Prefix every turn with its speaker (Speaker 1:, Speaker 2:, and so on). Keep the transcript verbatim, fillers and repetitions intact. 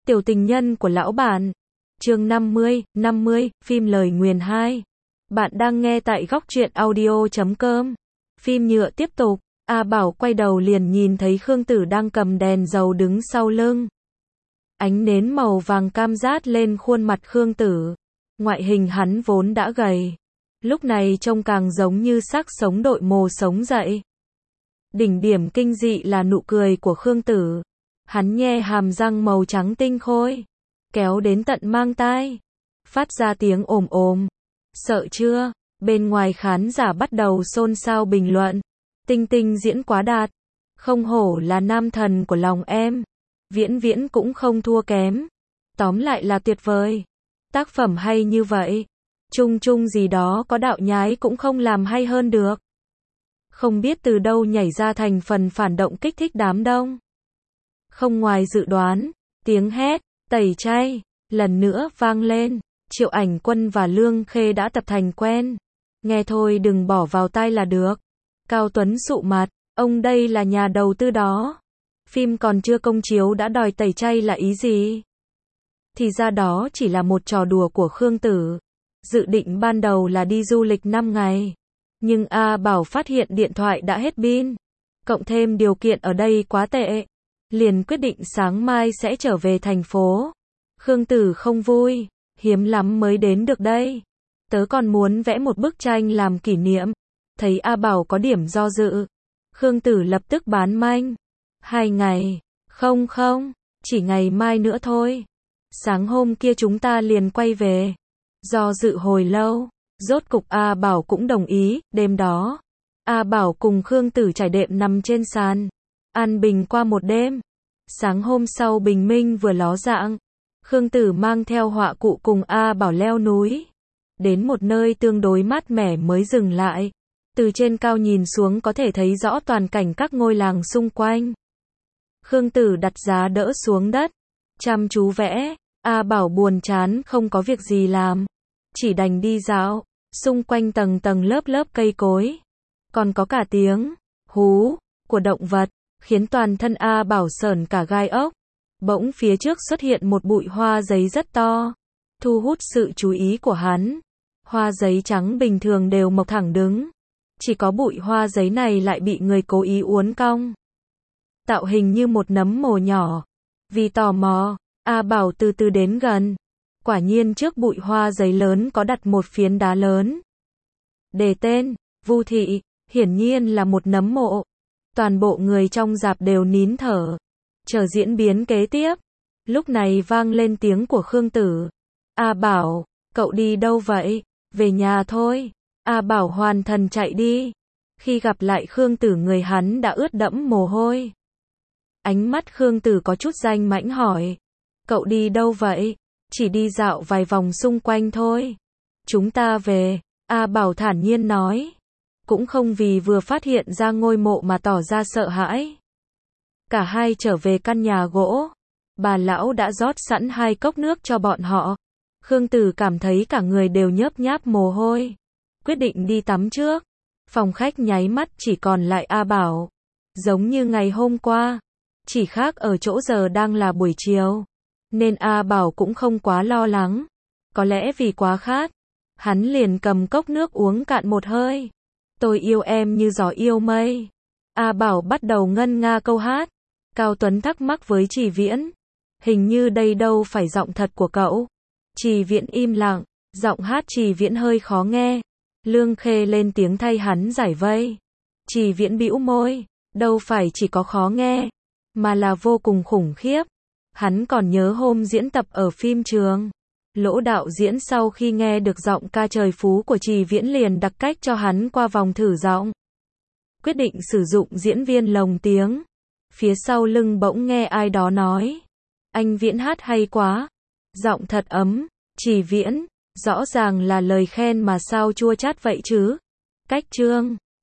Speaker 1: Tiểu tình nhân của lão bản. Chương năm mươi, năm mươi, phim lời nguyền hai. Bạn đang nghe tại góc truyện audio chấm com. Phim nhựa tiếp tục. A Bảo quay đầu liền nhìn thấy Khương Tử đang cầm đèn dầu đứng sau lưng. Ánh nến màu vàng cam rát lên khuôn mặt Khương Tử. Ngoại hình hắn vốn đã gầy, lúc này trông càng giống như xác sống đội mồ sống dậy. Đỉnh điểm kinh dị là nụ cười của Khương Tử. Hắn nhe hàm răng màu trắng tinh khôi, kéo đến tận mang tai, phát ra tiếng ồm ồm. Sợ chưa? Bên ngoài khán giả bắt đầu xôn xao bình luận. Tinh Tinh diễn quá đạt, không hổ là nam thần của lòng em. Viễn Viễn cũng không thua kém. Tóm lại là tuyệt vời. Tác phẩm hay như vậy, chung chung gì đó có đạo nhái cũng không làm hay hơn được. Không biết từ đâu nhảy ra thành phần phản động kích thích đám đông. Không ngoài dự đoán, tiếng hét, tẩy chay, lần nữa vang lên. Triệu Ảnh Quân và Lương Khê đã tập thành quen. Nghe thôi đừng bỏ vào tai là được. Cao Tuấn sụ mặt, ông đây là nhà đầu tư đó. Phim còn chưa công chiếu đã đòi tẩy chay là ý gì? Thì ra đó chỉ là một trò đùa của Khương Tử. Dự định ban đầu là đi du lịch năm ngày. Nhưng A Bảo phát hiện điện thoại đã hết pin. Cộng thêm điều kiện ở đây quá tệ. Liền quyết định sáng mai sẽ trở về thành phố. Khương Tử không vui. Hiếm lắm mới đến được đây. Tớ còn muốn vẽ một bức tranh làm kỷ niệm. Thấy A Bảo có điểm do dự. Khương Tử lập tức bán manh. Hai ngày. Không không. Chỉ ngày mai nữa thôi. Sáng hôm kia chúng ta liền quay về. Do dự hồi lâu, rốt cục A Bảo cũng đồng ý. Đêm đó, A Bảo cùng Khương Tử trải đệm nằm trên sàn, an bình qua một đêm. Sáng hôm sau bình minh vừa ló dạng, Khương Tử mang theo họa cụ cùng A Bảo leo núi. Đến một nơi tương đối mát mẻ mới dừng lại. Từ trên cao nhìn xuống có thể thấy rõ toàn cảnh các ngôi làng xung quanh. Khương Tử đặt giá đỡ xuống đất, chăm chú vẽ. A Bảo buồn chán không có việc gì làm, chỉ đành đi dạo, xung quanh tầng tầng lớp lớp cây cối. Còn có cả tiếng hú của động vật, khiến toàn thân A Bảo sởn cả gai ốc. Bỗng phía trước xuất hiện một bụi hoa giấy rất to, thu hút sự chú ý của hắn. Hoa giấy trắng bình thường đều mọc thẳng đứng, chỉ có bụi hoa giấy này lại bị người cố ý uốn cong, tạo hình như một nấm mồ nhỏ. Vì tò mò, A Bảo từ từ đến gần. Quả nhiên trước bụi hoa giấy lớn có đặt một phiến đá lớn. Đề tên, Vu Thị, hiển nhiên là một nấm mộ. Toàn bộ người trong rạp đều nín thở, chờ diễn biến kế tiếp. Lúc này vang lên tiếng của Khương Tử. A Bảo, cậu đi đâu vậy? Về nhà thôi. A Bảo hoàn thần chạy đi. Khi gặp lại Khương Tử người hắn đã ướt đẫm mồ hôi. Ánh mắt Khương Tử có chút danh mãnh hỏi. Cậu đi đâu vậy? Chỉ đi dạo vài vòng xung quanh thôi. Chúng ta về. A Bảo thản nhiên nói. Cũng không vì vừa phát hiện ra ngôi mộ mà tỏ ra sợ hãi. Cả hai trở về căn nhà gỗ. Bà lão đã rót sẵn hai cốc nước cho bọn họ. Khương Tử cảm thấy cả người đều nhớp nháp mồ hôi. Quyết định đi tắm trước. Phòng khách nháy mắt chỉ còn lại A Bảo. Giống như ngày hôm qua. Chỉ khác ở chỗ giờ đang là buổi chiều. Nên A Bảo cũng không quá lo lắng. Có lẽ vì quá khát, hắn liền cầm cốc nước uống cạn một hơi. Tôi yêu em như gió yêu mây. A Bảo bắt đầu ngân nga câu hát. Cao Tuấn thắc mắc với Trì Viễn. Hình như đây đâu phải giọng thật của cậu. Trì Viễn im lặng. Giọng hát Trì Viễn hơi khó nghe. Lương Khê lên tiếng thay hắn giải vây. Trì Viễn bĩu môi. Đâu phải chỉ có khó nghe, mà là vô cùng khủng khiếp. Hắn còn nhớ hôm diễn tập ở phim trường. Lỗ đạo diễn sau khi nghe được giọng ca trời phú của Trì Viễn liền đặc cách cho hắn qua vòng thử giọng. Quyết định sử dụng diễn viên lồng tiếng. Phía sau lưng bỗng nghe ai đó nói. Anh Viễn hát hay quá. Giọng thật ấm. Trì Viễn, rõ ràng là lời khen mà sao chua chát vậy chứ. Cách chương.